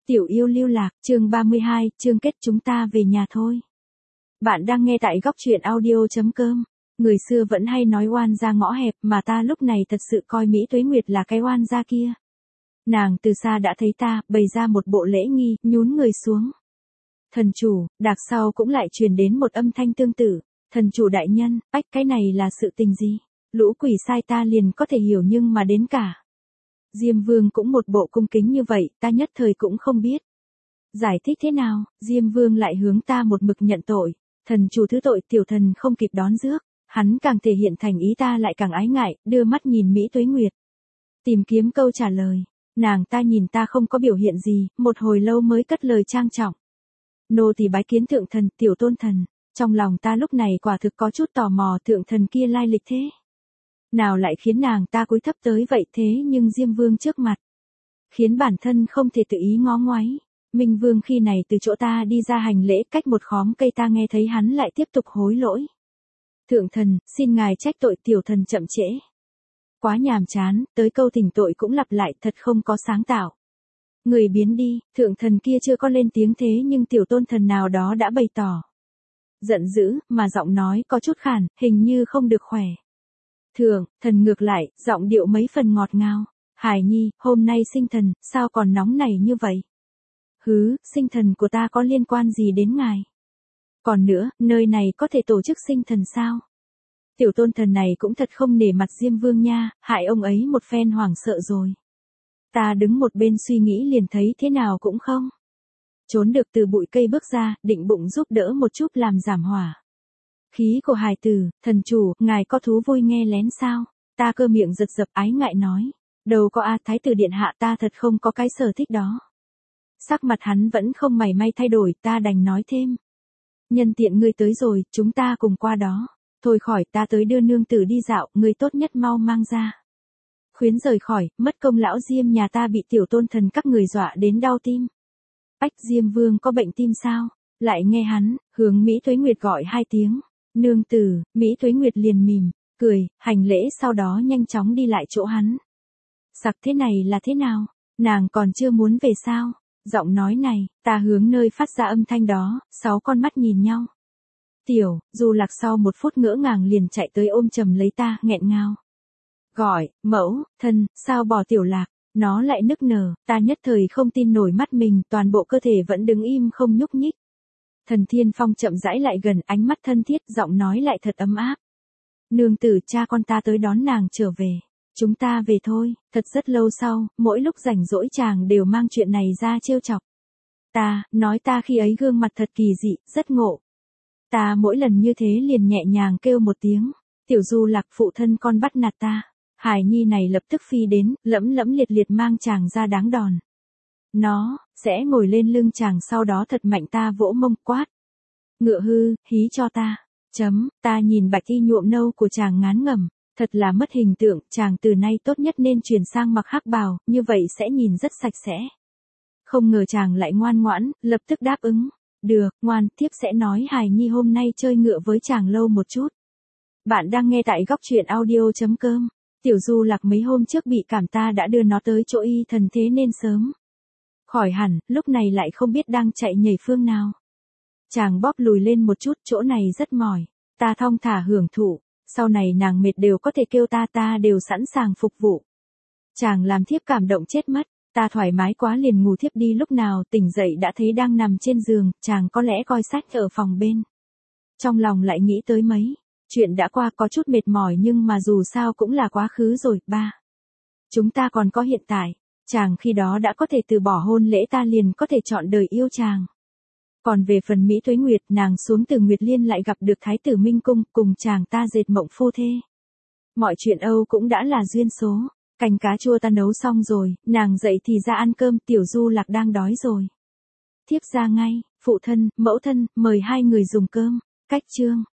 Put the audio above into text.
Tiểu yêu lưu lạc, chương 32, chương kết chúng ta về nhà thôi. Bạn đang nghe tại góc truyện audio.com. Người xưa vẫn hay nói oan gia ngõ hẹp mà ta lúc này thật sự coi Mỹ Tuế Nguyệt là cái oan gia kia. Nàng từ xa đã thấy ta, bày ra một bộ lễ nghi, nhún người xuống. Thần chủ, đạc sau cũng lại truyền đến một âm thanh tương tự. Thần chủ đại nhân, ách cái này là sự tình gì? Lũ quỷ sai ta liền có thể hiểu nhưng mà đến cả Diêm Vương cũng một bộ cung kính như vậy, ta nhất thời cũng không biết. Giải thích thế nào, Diêm Vương lại hướng ta một mực nhận tội. Thần chủ thứ tội, tiểu thần không kịp đón rước. Hắn càng thể hiện thành ý, ta lại càng ái ngại, đưa mắt nhìn Mỹ Tuế Nguyệt. Tìm kiếm câu trả lời. Nàng ta nhìn ta không có biểu hiện gì, một hồi lâu mới cất lời trang trọng. Nô tỳ bái kiến thượng thần, tiểu tôn thần. Trong lòng ta lúc này quả thực có chút tò mò thượng thần kia lai lịch thế nào lại khiến nàng ta cúi thấp tới vậy thế, nhưng Diêm Vương trước mặt khiến bản thân không thể tự ý ngó ngoáy. Minh Vương khi này từ chỗ ta đi ra hành lễ, cách một khóm cây ta nghe thấy hắn lại tiếp tục hối lỗi. Thượng thần, xin ngài trách tội, tiểu thần chậm trễ. Quá nhàm chán, tới câu thỉnh tội cũng lặp lại, thật không có sáng tạo. Người biến đi, thượng thần kia chưa có lên tiếng thế nhưng tiểu tôn thần nào đó đã bày tỏ giận dữ, mà giọng nói có chút khản, hình như không được khỏe. Thượng thần ngược lại, giọng điệu mấy phần ngọt ngào. Hải nhi, hôm nay sinh thần, sao còn nóng nảy như vậy? Hứ, sinh thần của ta có liên quan gì đến ngài? Còn nữa, nơi này có thể tổ chức sinh thần sao? Tiểu tôn thần này cũng thật không nể mặt Diêm Vương nha, hại ông ấy một phen hoảng sợ rồi. Ta đứng một bên suy nghĩ liền thấy thế nào cũng không trốn được, từ bụi cây bước ra, định bụng giúp đỡ một chút làm giảm hỏa khí của hài tử. Thần chủ, ngài có thú vui nghe lén sao? Ta cơ miệng giật giật ái ngại nói. Đâu có a, thái tử điện hạ, ta thật không có cái sở thích đó. Sắc mặt hắn vẫn không mảy may thay đổi, ta đành nói thêm. Nhân tiện ngươi tới rồi, chúng ta cùng qua đó. Thôi khỏi, ta tới đưa nương tử đi dạo, ngươi tốt nhất mau mang ra. Khuyến rời khỏi, mất công lão Diêm nhà ta bị tiểu tôn thần các người dọa đến đau tim. Ách, Diêm Vương có bệnh tim sao? Lại nghe hắn hướng Mỹ Tuế Nguyệt gọi hai tiếng. Nương tử, Mỹ Tuế Nguyệt liền mỉm cười, hành lễ, sau đó nhanh chóng đi lại chỗ hắn. Sặc, thế này là thế nào? Nàng còn chưa muốn về sao? Giọng nói này, ta hướng nơi phát ra âm thanh đó, 6 con mắt nhìn nhau. Tiểu, Du Lạc sau một phút ngỡ ngàng liền chạy tới ôm chầm lấy ta, nghẹn ngào. Gọi, mẫu, thân, sao bỏ Tiểu Lạc? Nó lại nức nở, ta nhất thời không tin nổi mắt mình, toàn bộ cơ thể vẫn đứng im không nhúc nhích. Thần Thiên Phong chậm rãi lại gần, ánh mắt thân thiết, giọng nói lại thật ấm áp. Nương tử, cha con ta tới đón nàng trở về. Chúng ta về thôi. Thật rất lâu sau, mỗi lúc rảnh rỗi chàng đều mang chuyện này ra trêu chọc. Ta, nói ta khi ấy gương mặt thật kỳ dị, rất ngộ. Ta mỗi lần như thế liền nhẹ nhàng kêu một tiếng. Tiểu Du Lạc, phụ thân con bắt nạt ta. Hải nhi này lập tức phi đến, lẫm lẫm liệt liệt mang chàng ra đáng đòn. Nó sẽ ngồi lên lưng chàng, sau đó thật mạnh ta vỗ mông, quát. Ngựa hư, hí cho ta. Ta nhìn bạch y nhuộm nâu của chàng ngán ngẩm. Thật là mất hình tượng, chàng từ nay tốt nhất nên chuyển sang mặc hắc bào, như vậy sẽ nhìn rất sạch sẽ. Không ngờ chàng lại ngoan ngoãn, lập tức đáp ứng. Được, ngoan, thiếp sẽ nói Hải nhi hôm nay chơi ngựa với chàng lâu một chút. Bạn đang nghe tại góc truyện audio.com. Tiểu Du Lạc mấy hôm trước bị cảm, ta đã đưa nó tới chỗ y thần thế nên sớm khỏi hẳn, lúc này lại không biết đang chạy nhảy phương nào. Chàng bóp lùi lên một chút, chỗ này rất mỏi. Ta thong thả hưởng thụ, sau này nàng mệt đều có thể kêu ta, ta đều sẵn sàng phục vụ. Chàng làm thiếp cảm động chết mất, ta thoải mái quá liền ngủ thiếp đi, lúc nào tỉnh dậy đã thấy đang nằm trên giường, chàng có lẽ coi sách ở phòng bên. Trong lòng lại nghĩ tới mấy chuyện đã qua, có chút mệt mỏi nhưng mà dù sao cũng là quá khứ rồi. Chúng ta còn có hiện tại. Chàng khi đó đã có thể từ bỏ hôn lễ, ta liền có thể chọn đời yêu chàng. Còn về phần Mỹ Tuế Nguyệt, nàng xuống từ Nguyệt Liên lại gặp được Thái tử Minh Cung, cùng chàng ta dệt mộng phu thê. Mọi chuyện Âu cũng đã là duyên số. Canh cá chua ta nấu xong rồi, nàng dậy thì ra ăn cơm, Tiểu Du Lạc đang đói rồi. Thiếp ra ngay, phụ thân, mẫu thân, mời hai người dùng cơm. Cách chương.